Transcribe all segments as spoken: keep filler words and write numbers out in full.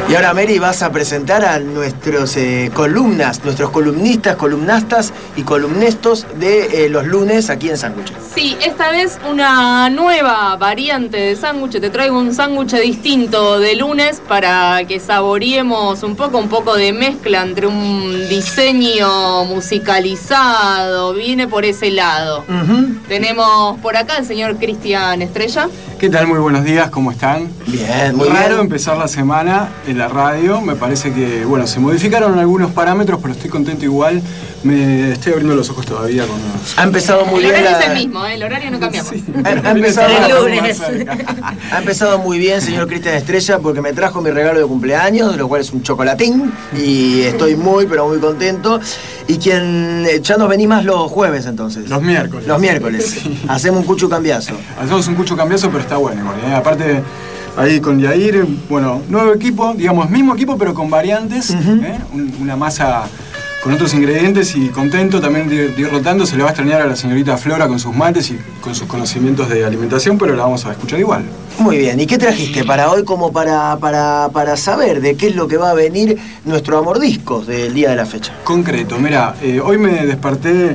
Y ahora, Mary, vas a presentar a nuestros eh, columnas, nuestros columnistas, columnastas y columnestos de eh, los lunes aquí en Sándwich. Sí, esta vez una nueva variante de sándwich. Te traigo un sándwich distinto de lunes para que saboreemos un poco, un poco de mezcla entre un diseño musicalizado. Viene por ese lado. Uh-huh. Tenemos por acá al señor Cristian Estrella. ¿Qué tal? Muy buenos días, ¿cómo están? Bien, muy Raro bien. empezar la semana en la radio, me parece que, bueno, se modificaron algunos parámetros, pero estoy contento igual. Me estoy abriendo los ojos todavía con los... Ha empezado muy el bien. El horario la... es el mismo, ¿eh? El horario no cambiamos. Sí. Ha, ha, empezado... el lunes. ha empezado muy bien, señor Cristian Estrella, porque me trajo mi regalo de cumpleaños, lo cual es un chocolatín, y estoy muy, pero muy contento. Y quien ya nos venís más los jueves, entonces. Los miércoles. Los miércoles. Sí. Hacemos un cucho cambiazo. Hacemos un cucho cambiazo, pero está bueno igual, ¿eh? Aparte... Ahí con Yair, bueno, nuevo equipo, digamos, mismo equipo pero con variantes, uh-huh. ¿eh? Un, una masa con otros ingredientes y contento también de, de ir rotando. Se le va a extrañar a la señorita Flora con sus mates y con sus conocimientos de alimentación, pero la vamos a escuchar igual. Muy bien, ¿y qué trajiste para hoy como para, para, para saber de qué es lo que va a venir nuestro amordiscos del día de la fecha? Concreto, mira, eh, hoy me desperté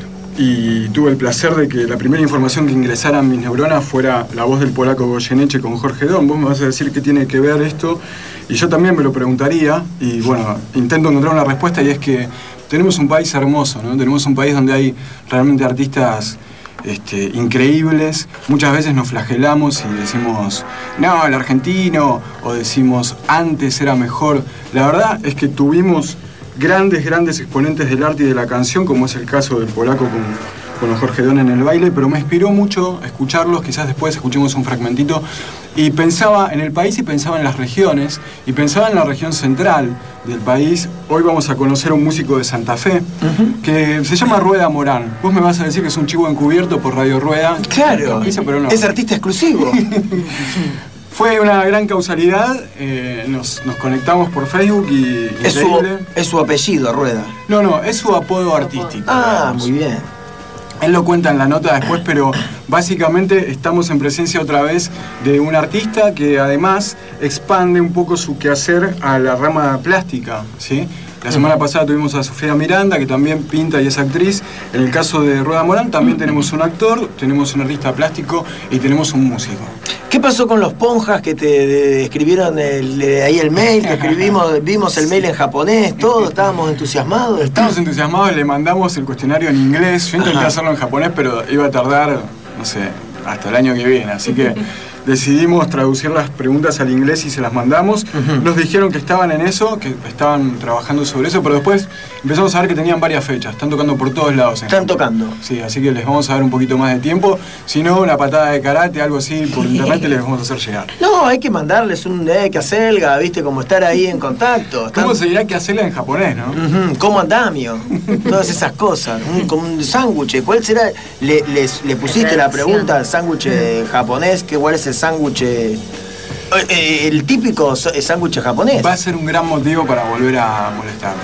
y tuve el placer de que la primera información que ingresara a mis neuronas fuera la voz del polaco Goyeneche con Jorge Don. Vos me vas a decir qué tiene que ver esto, y yo también me lo preguntaría, y bueno, intento encontrar una respuesta, y es que tenemos un país hermoso, ¿no? Tenemos un país donde hay realmente artistas este, increíbles. Muchas veces nos flagelamos y decimos, no, el argentino, o decimos, antes era mejor. La verdad es que tuvimos grandes, grandes exponentes del arte y de la canción, como es el caso del polaco con, con Jorge Don en el baile, pero me inspiró mucho escucharlos. Quizás después escuchemos un fragmentito. Y pensaba en el país y pensaba en las regiones, y pensaba en la región central del país. Hoy vamos a conocer a un músico de Santa Fe, uh-huh. que se llama Rueda Morán. Vos me vas a decir que es un chivo encubierto por Radio Rueda. Claro, dice, pero no. Es artista exclusivo. Fue una gran causalidad, eh, nos, nos conectamos por Facebook y... Es su, es su apellido, Rueda. No, no, es su apodo artístico. Ah, digamos. Muy bien. Él lo cuenta en la nota después, pero básicamente estamos en presencia otra vez de un artista que además expande un poco su quehacer a la rama plástica, ¿sí? La semana pasada tuvimos a Sofía Miranda, que también pinta y es actriz. En el caso de Rueda Morán también tenemos un actor, tenemos un artista plástico y tenemos un músico. ¿Qué pasó con los ponjas que te de, escribieron el, de ahí el mail, que escribimos, vimos el mail en japonés, todo, estábamos entusiasmados? Estábamos entusiasmados, le mandamos el cuestionario en inglés. Yo intenté Ajá. hacerlo en japonés, pero iba a tardar, no sé, hasta el año que viene, así que decidimos traducir las preguntas al inglés y se las mandamos. Uh-huh. Nos dijeron que estaban en eso, que estaban trabajando sobre eso, pero después empezamos a ver que tenían varias fechas. Están tocando por todos lados. Están tocando. Sí, así que les vamos a dar un poquito más de tiempo. Si no, una patada de karate, algo así, por internet les vamos a hacer llegar. No, hay que mandarles un eh, que hacelga, ¿viste? Como estar ahí en contacto. Están... ¿Cómo se dirá que hacelga en japonés, no? Uh-huh. ¿Cómo andamio? Todas esas cosas. Un, como un sándwich. ¿Cuál será? Le, les, le pusiste la pregunta al sándwich eh, japonés, que cuál es el sándwich... Eh, eh, el típico sándwich japonés. Va a ser un gran motivo para volver a molestar.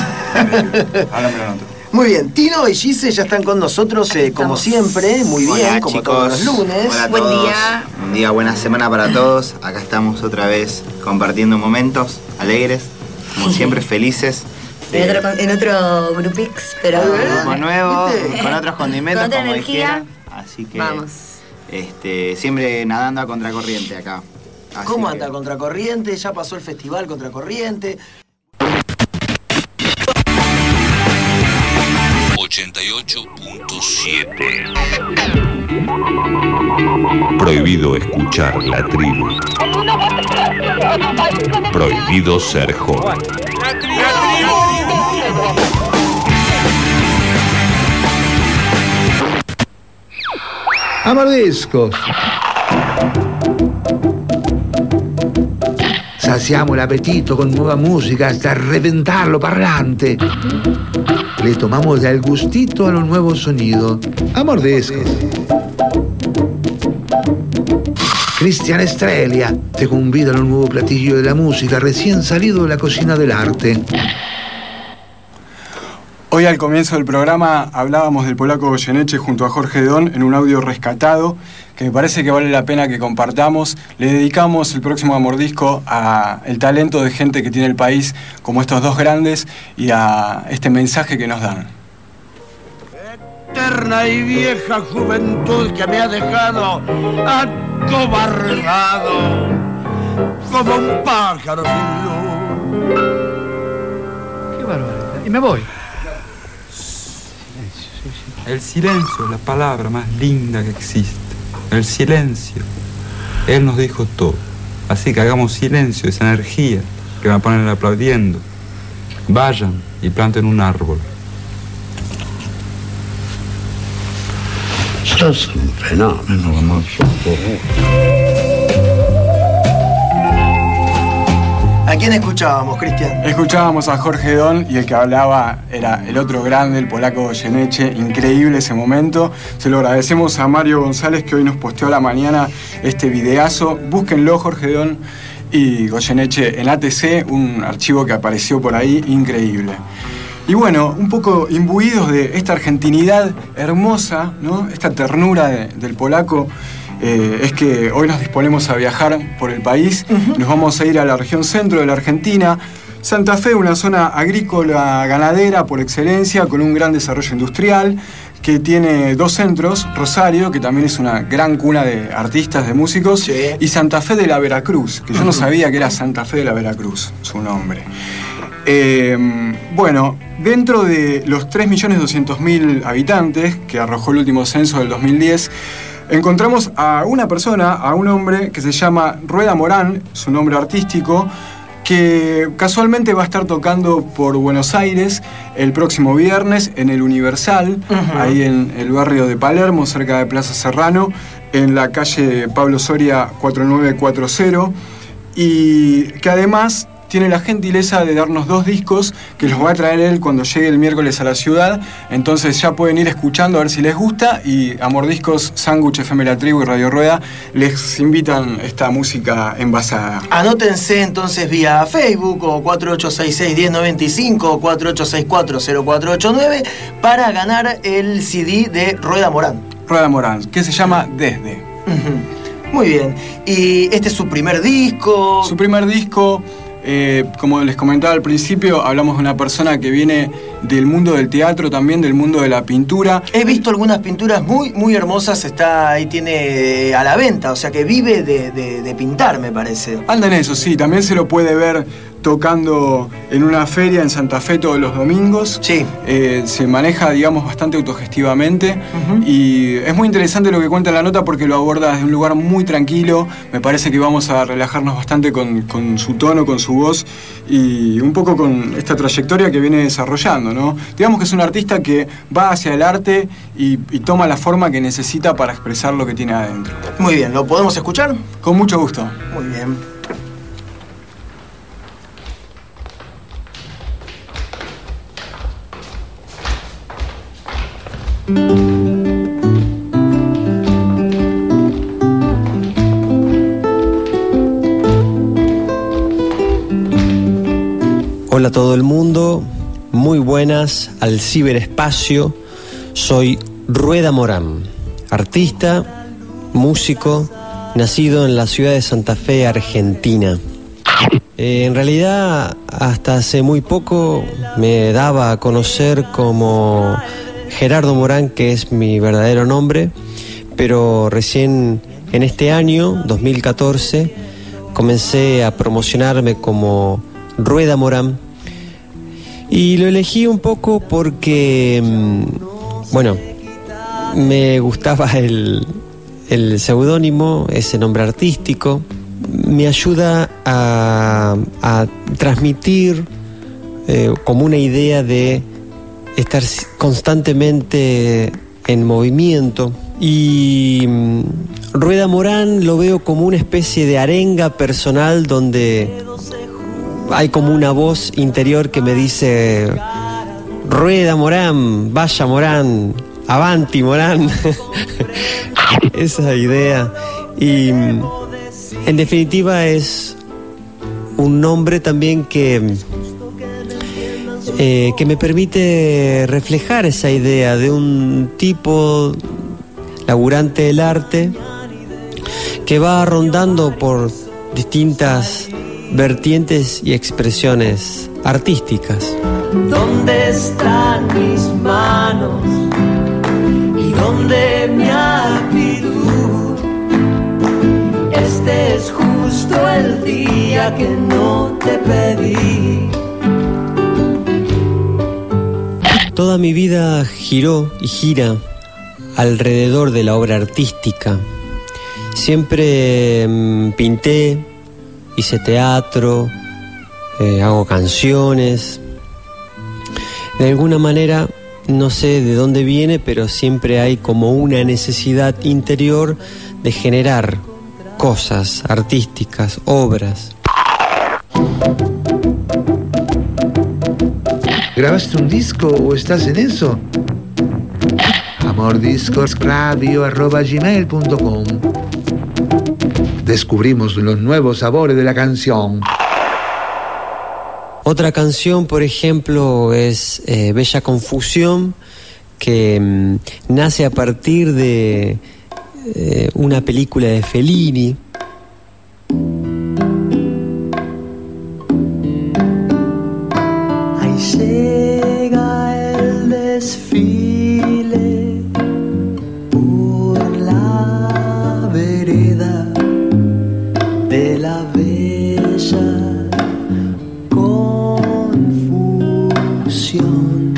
Ahora me lo noto. Muy bien, Tino y Gise ya están con nosotros eh, como siempre, muy bien, Hola, como chicos. Todos los lunes. Hola a Buen todos. día. Buen día, buena semana para todos. Acá estamos otra vez compartiendo momentos alegres, como siempre felices. En otro, en otro grupix, pero... Grupo nuevo, con otros condimentos, con otra como energía. dijeron. Así que... Vamos. Este, siempre nadando a contracorriente acá. Así ¿Cómo que... anda Contracorriente? Ya pasó el festival Contracorriente. ochenta y ocho punto siete. Prohibido escuchar la tribu. Prohibido ser joven. Amordiscos. Saciamo el apetito con nueva música hasta reventarlo parlante. Le tomamos el gustito a los nuevos sonidos. Amordiscos. Cristian Estrella te convida a un nuevo platillo de la música recién salido de la cocina del arte. Hoy al comienzo del programa hablábamos del polaco Goyeneche junto a Jorge Don en un audio rescatado que me parece que vale la pena que compartamos. Le dedicamos el próximo Amordisco a el talento de gente que tiene el país como estos dos grandes y a este mensaje que nos dan. Eterna y vieja juventud que me ha dejado acobardado como un pájaro sin luz. Qué barbaridad. Y me voy. El silencio es la palabra más linda que existe. El silencio. Él nos dijo todo. Así que hagamos silencio, esa energía que van a poner aplaudiendo. Vayan y planten un árbol. Sos un fenómeno, hermoso. ¿A quién escuchábamos, Cristian? Escuchábamos a Jorge Don y el que hablaba era el otro grande, el polaco Goyeneche. Increíble ese momento. Se lo agradecemos a Mario González que hoy nos posteó a la mañana este videazo. Búsquenlo, Jorge Don y Goyeneche en A T C, un archivo que apareció por ahí increíble. Y bueno, un poco imbuidos de esta argentinidad hermosa, ¿no? Esta ternura de, del polaco. Eh, es que hoy nos disponemos a viajar por el país. Uh-huh. Nos vamos a ir a la región centro de la Argentina. Santa Fe, una zona agrícola ganadera por excelencia, con un gran desarrollo industrial, que tiene dos centros, Rosario, que también es una gran cuna de artistas, de músicos, sí. Y Santa Fe de la Veracruz, que yo no sabía que era Santa Fe de la Veracruz, su nombre. Eh, bueno, dentro de los tres millones doscientos mil habitantes que arrojó el último censo del dos mil diez, encontramos a una persona, a un hombre que se llama Rueda Morán, su nombre artístico, que casualmente va a estar tocando por Buenos Aires el próximo viernes en el Universal, uh-huh. Ahí en el barrio de Palermo, cerca de Plaza Serrano, en la calle Pablo Soria cuatro nueve cuatro cero, y que además tiene la gentileza de darnos dos discos que los va a traer él cuando llegue el miércoles a la ciudad. Entonces ya pueden ir escuchando a ver si les gusta, y Amordiscos, Sándwich, F M La Tribu y Radio Rueda les invitan esta música envasada. Anótense entonces vía Facebook o cuatro ocho seis seis, uno cero nueve cinco o cuatro ocho seis cuatro, cero cuatro ocho nueve para ganar el C D de Rueda Morán. Rueda Morán, que se llama Desde. Uh-huh. Muy bien. ¿Y este es su primer disco? Su primer disco... Eh, como les comentaba al principio, hablamos de una persona que viene del mundo del teatro, también del mundo de la pintura. He visto algunas pinturas muy, muy hermosas, está ahí, tiene a la venta, o sea que vive de, de, de pintar, me parece. Anda en eso, sí, también se lo puede ver tocando en una feria en Santa Fe todos los domingos. Sí. Eh, se maneja, digamos, bastante autogestivamente. Uh-huh. Y es muy interesante lo que cuenta la nota porque lo aborda desde un lugar muy tranquilo. Me parece que vamos a relajarnos bastante con, con su tono, con su voz y un poco con esta trayectoria que viene desarrollando, ¿no? Digamos que es un artista que va hacia el arte y, y toma la forma que necesita para expresar lo que tiene adentro. Muy bien, ¿lo podemos escuchar? Con mucho gusto. Muy bien. Hola a todo el mundo, muy buenas al ciberespacio. Soy Rueda Morán, artista, músico, nacido en la ciudad de Santa Fe, Argentina. Eh, en realidad, hasta hace muy poco me daba a conocer como Gerardo Morán, que es mi verdadero nombre, pero recién en este año, dos mil catorce, comencé a promocionarme como Rueda Morán. Y lo elegí un poco porque, bueno, me gustaba el, el seudónimo, ese nombre artístico. Me ayuda a, a transmitir eh, como una idea de estar constantemente en movimiento. Y um, Rueda Morán lo veo como una especie de arenga personal donde hay como una voz interior que me dice: Rueda Morán, vaya Morán, avanti Morán. Esa idea. Y en definitiva es un nombre también que eh, que me permite reflejar esa idea de un tipo laburante del arte que va rondando por distintas vertientes y expresiones artísticas. ¿Dónde están mis manos? ¿Y dónde mi actitud? Este es justo el día que no te pedí. Toda mi vida giró y gira alrededor de la obra artística. Siempre mmm, pinté, hice teatro, eh, hago canciones. De alguna manera, no sé de dónde viene, pero siempre hay como una necesidad interior de generar cosas artísticas, obras. ¿Grabaste un disco o estás en eso? amordiscosradio arroba gmail punto com. Descubrimos los nuevos sabores de la canción. Otra canción, por ejemplo, es eh, Bella Confusión, que mmm, nace a partir de eh, una película de Fellini. Ahí llega el desfile por la vereda de la bella confusión.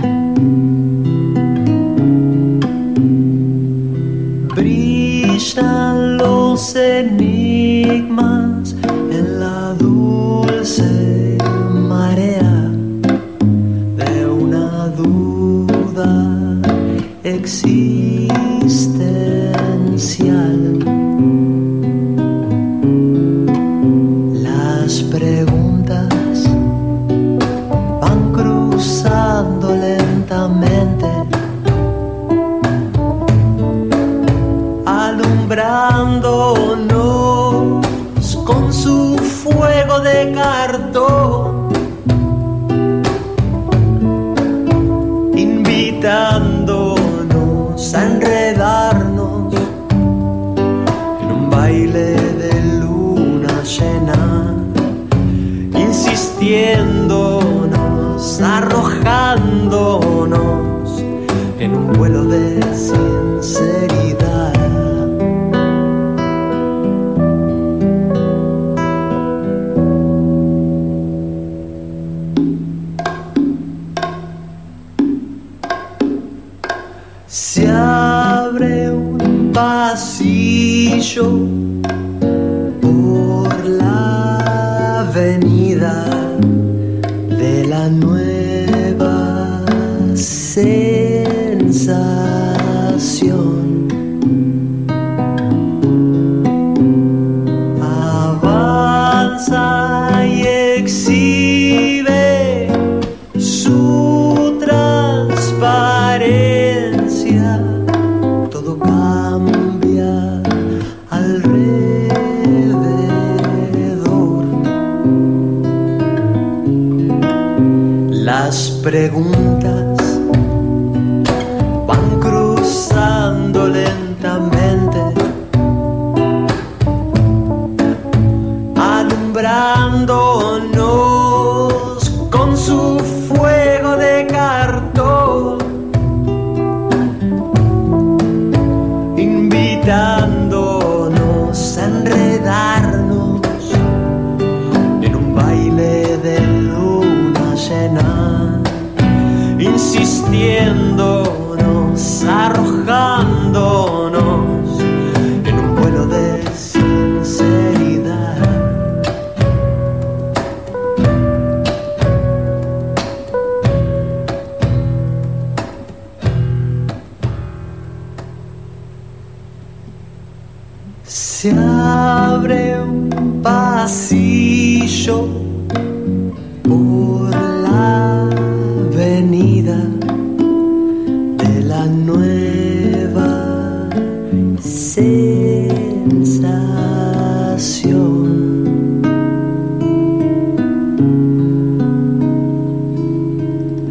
Brillan los enigmas en la dulce marea de una duda existencial. Las preguntas van cruzando lentamente, alumbrándonos con su fuego de cartón, invitándonos a enredarnos en un baile de luna llena, insistiéndonos, arrojándonos en un vuelo de sinceridad. Se abre un pasillo por la avenida de la nueva sensación. Avanza y exhibe su transparencia. Todo cambia alrededor. Las preguntas van cruzando lentamente, alumbrándonos con su fuego de cartón, invitándonos a enredarnos en un baile de luna llena, insistiéndonos, arrojándonos en un vuelo de sinceridad. Se abre un pasillo por la avenida de la nueva sensación.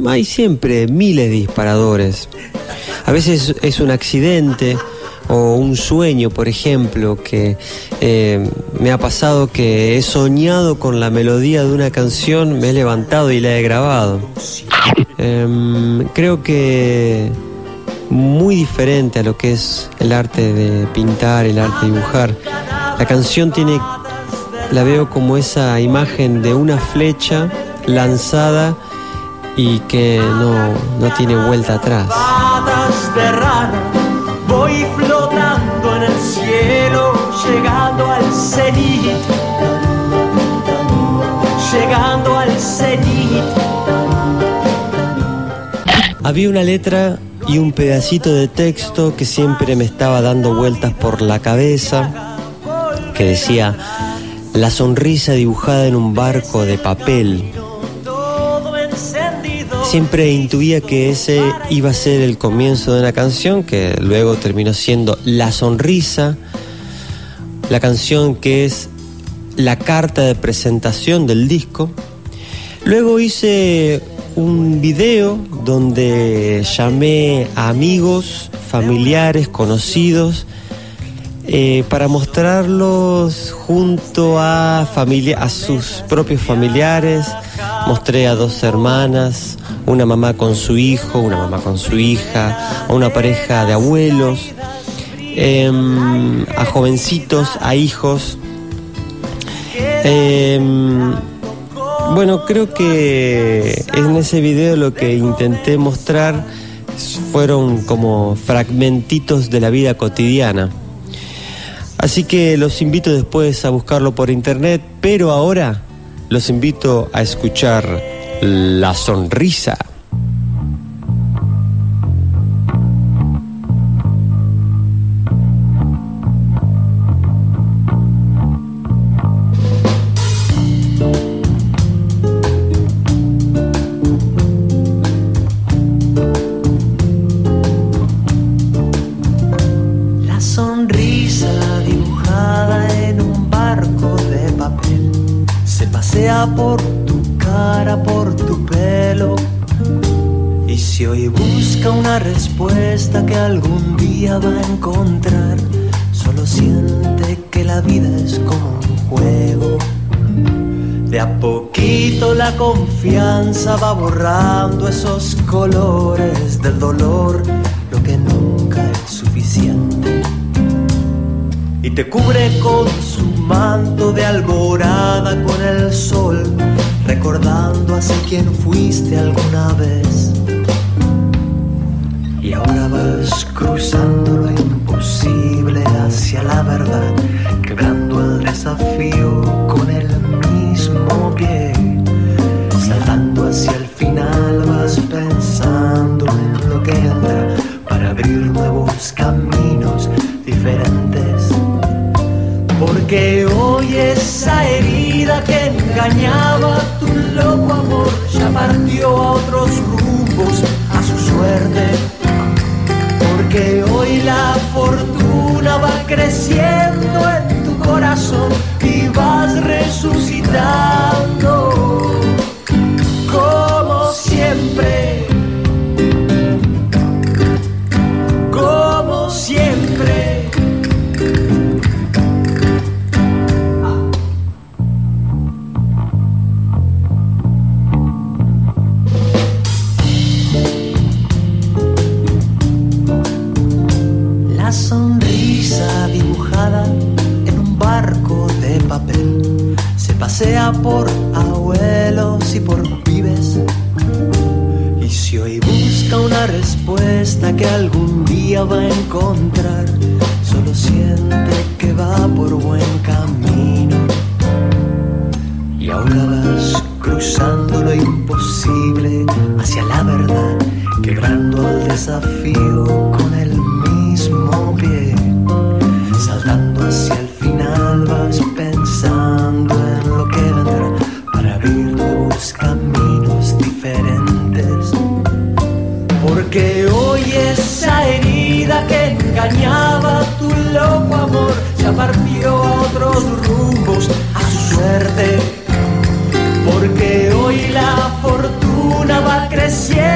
hay siempre miles de disparadores. A veces es un accidente o un sueño, por ejemplo, que eh, me ha pasado que he soñado con la melodía de una canción, me he levantado y la he grabado. Eh, creo que muy diferente a lo que es el arte de pintar, el arte de dibujar. La canción tiene, la veo como esa imagen de una flecha lanzada y que no, no tiene vuelta atrás. De rana, voy flotando en el cielo, llegando al cenit, llegando al cenit. Había una letra y un pedacito de texto que siempre me estaba dando vueltas por la cabeza, que decía: la sonrisa dibujada en un barco de papel. Siempre intuía que ese iba a ser el comienzo de una canción que luego terminó siendo La Sonrisa, la canción que es la carta de presentación del disco. Luego hice un video donde llamé a amigos, familiares, conocidos, eh, para mostrarlos junto a, familia, a sus propios familiares. Mostré a dos hermanas, una mamá con su hijo, una mamá con su hija, a una pareja de abuelos, eh, a jovencitos, a hijos. Eh, bueno, creo que en ese video lo que intenté mostrar fueron como fragmentitos de la vida cotidiana. Así que los invito después a buscarlo por internet, pero ahora los invito a escuchar La Sonrisa. La sonrisa dibujada en un barco de papel se pasea por tu cara, por tu pelo. Y si hoy busca una respuesta que algún día va a encontrar, solo siente que la vida es como un juego. De a poquito la confianza va borrando esos colores del dolor, lo que nunca es suficiente. Y te cubre con su manto de alborada con el sol, recordando hacia quién fuiste alguna vez. Y ahora vas cruzando lo imposible hacia la verdad, quebrando el desafío con el mismo pie. Saltando hacia el final vas pensando en lo que vendrá para abrir nuevos caminos diferentes. Porque hoy esa herida que engañaba tu loco amor ya partió a otros rumbos, a su suerte. Porque hoy la fortuna va creciendo en tu corazón y vas resucitando como siempre, como siempre. La sonrisa dibujada en un barco de papel se pasea por abuelos y por pibes. Y si hoy busca una respuesta que algún día va a encontrar, solo siente que va por buen camino. Y ahora vas cruzando lo imposible hacia la verdad, quebrando el desafío con el mismo pie. Saltando hacia el final vas pensando en lo que vendrá para abrir nuevos caminos diferentes. Porque hoy esa herida que engañaba tu loco amor ya partió a otros rumbos, a su suerte. Porque hoy la fortuna va creciendo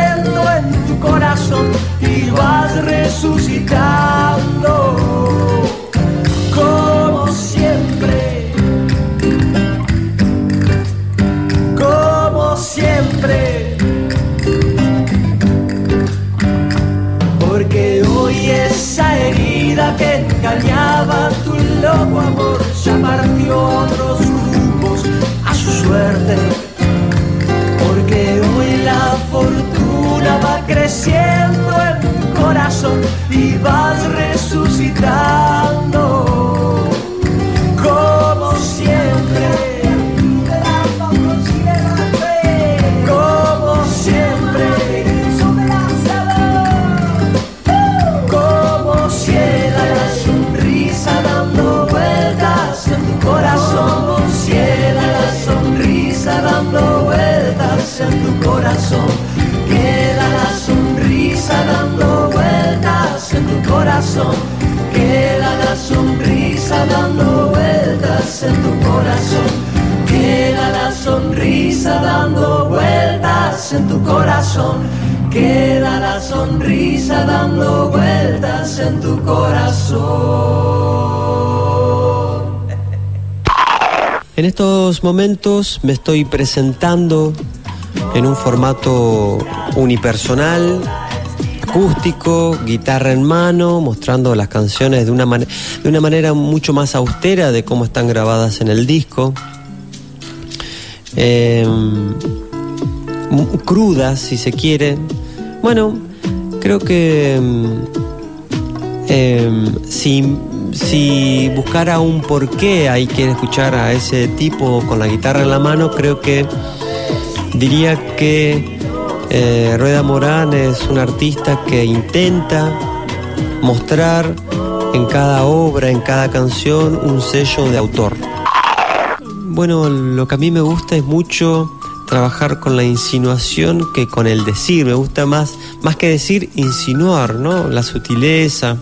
herida que engañaba tu loco amor ya partió otros rumbos a su suerte, porque hoy la fortuna va creciendo en tu corazón y vas resucitando como siempre. Como siempre, como ciega la sonrisa dando vueltas en tu corazón, ciega la sonrisa dando vueltas en tu corazón, queda la sonrisa dando vueltas en tu corazón, queda la sonrisa dando vueltas en tu corazón. Queda la sonrisa dando vueltas en tu corazón. Queda la sonrisa dando vueltas en tu corazón. En estos momentos me estoy presentando en un formato unipersonal, acústico, guitarra en mano, mostrando las canciones de una, man- de una manera mucho más austera de cómo están grabadas en el disco. Eh, crudas, si se quiere. Bueno, creo que eh, si, si buscara un porqué hay que escuchar a ese tipo con la guitarra en la mano, creo que diría que eh, Rueda Morán es un artista que intenta mostrar en cada obra, en cada canción, un sello de autor. Bueno, lo que a mí me gusta es mucho trabajar con la insinuación que con el decir. Me gusta más, más que decir, insinuar, ¿no? La sutileza.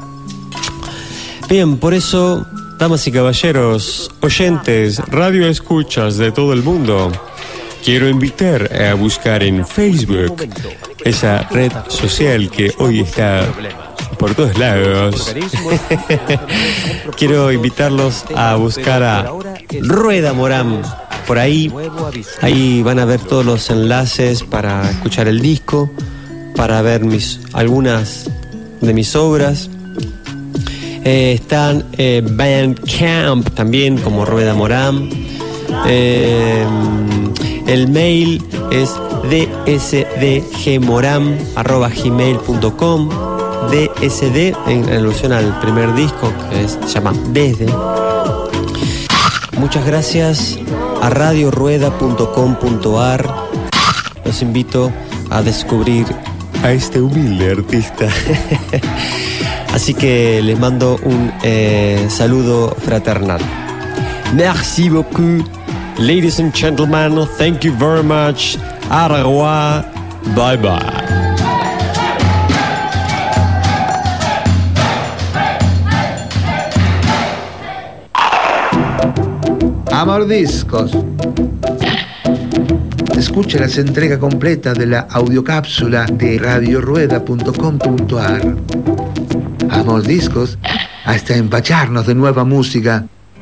Bien, por eso, damas y caballeros, oyentes, radio escuchas de todo el mundo, quiero invitar a buscar en Facebook esa red social que hoy está por todos lados. Quiero invitarlos a buscar a Rueda Morán. Por ahí, ahí van a ver todos los enlaces para escuchar el disco, para ver mis, algunas de mis obras. Eh, están eh, Bandcamp también como Rueda Morán. Eh, el mail es d s d g moram arroba gmail punto com. D S D en alusión al primer disco que es, se llama Desde. Muchas gracias a radio rueda punto com punto a r. Los invito a descubrir a este humilde artista. Así que les mando un eh, saludo fraternal. Merci beaucoup, ladies and gentlemen. Thank you very much. Au revoir. Bye bye. Amor Discos. Escucha las entregas completas de la audiocápsula de radio rueda punto com punto a r. Amor Discos, hasta empacharnos de nueva música.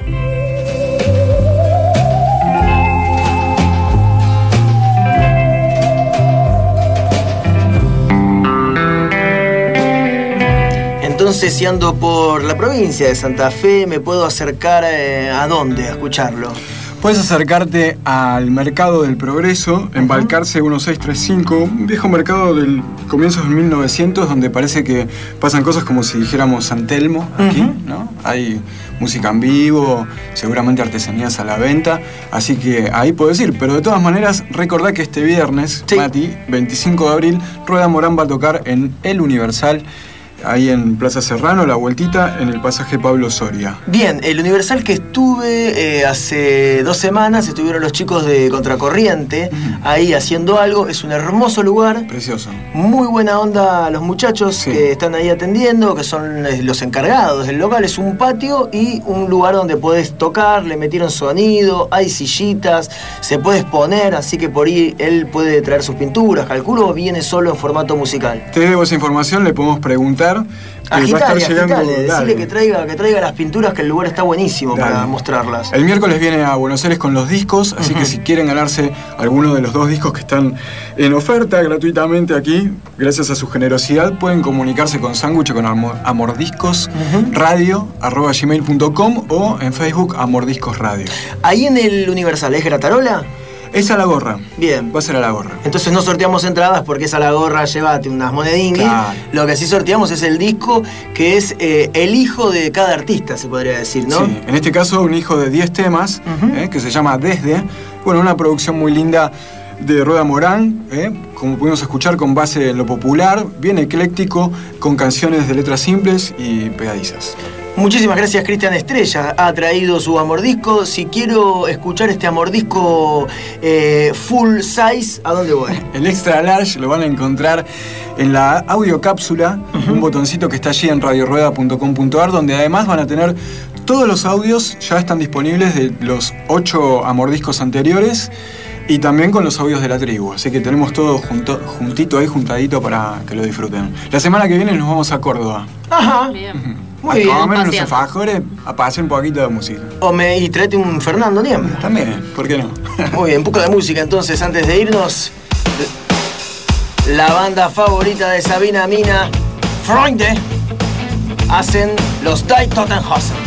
Entonces, si ando por la provincia de Santa Fe, ¿me puedo acercar eh, a dónde a escucharlo? Puedes acercarte al Mercado del Progreso, en Balcarce dieciséis treinta y cinco, un viejo mercado del comienzo de mil novecientos, donde parece que pasan cosas como si dijéramos San Telmo aquí, uh-huh. ¿no? Hay música en vivo, seguramente artesanías a la venta, así que ahí puedes ir. Pero de todas maneras, recordá que este viernes, sí. Mati, veinticinco de abril, Rueda Morán va a tocar en El Universal, ahí en Plaza Serrano, la vueltita, en el pasaje Pablo Soria. Bien, el Universal que estuve eh, hace dos semanas, estuvieron los chicos de Contracorriente, uh-huh. ahí haciendo algo, es un hermoso lugar. Precioso. Muy buena onda los muchachos sí. que están ahí atendiendo, que son los encargados del local, es un patio y un lugar donde podés tocar, le metieron sonido, hay sillitas, se puede exponer, así que por ahí él puede traer sus pinturas, calculo, viene solo en formato musical. Te debo esa información, le podemos preguntar. Agitale, llegando, agitale, dale. decile que traiga, que traiga las pinturas, que el lugar está buenísimo Dale. para mostrarlas. El miércoles viene a Buenos Aires con los discos, así Ujú. que si quieren ganarse alguno de los dos discos que están en oferta gratuitamente aquí, gracias a su generosidad, pueden comunicarse con Sándwich con Amor, Amordiscos Ujú. Radio arroba gmail punto com o en Facebook Amordiscos Radio. Ahí en el Universal, ¿es Gratarola? Es a la gorra. Bien. Va a ser a la gorra. Entonces no sorteamos entradas porque es a la gorra, llévate unas monedinguis. Claro. Lo que sí sorteamos es el disco, que es eh, el hijo de cada artista, se podría decir, ¿no? Sí, en este caso un hijo de diez temas, Ujú. eh, que se llama Desde. Bueno, una producción muy linda de Rueda Morán, eh, como pudimos escuchar, con base en lo popular, bien ecléctico, con canciones de letras simples y pegadizas. Muchísimas gracias, Cristian Estrella. Ha traído su amordisco. Si quiero escuchar este amordisco eh, full size, ¿a dónde voy? El extra large lo van a encontrar en la audiocápsula, uh-huh. un botoncito que está allí en radio rueda punto com punto a r, donde además van a tener todos los audios, ya están disponibles de los ocho amordiscos anteriores y también con los audios de la tribu. Así que tenemos todo junto, juntito ahí, juntadito para que lo disfruten. La semana que viene nos vamos a Córdoba. Ajá. Bien. Muy a bien, comer unos paseando. alfajores, a pasar un poquito de música. O me, y tráete un Fernando Niembro. También, ¿por qué no? Muy bien, un poco de música entonces antes de irnos. La banda favorita de Sabina Mina, Freunde, hacen los Die Tottenhausen.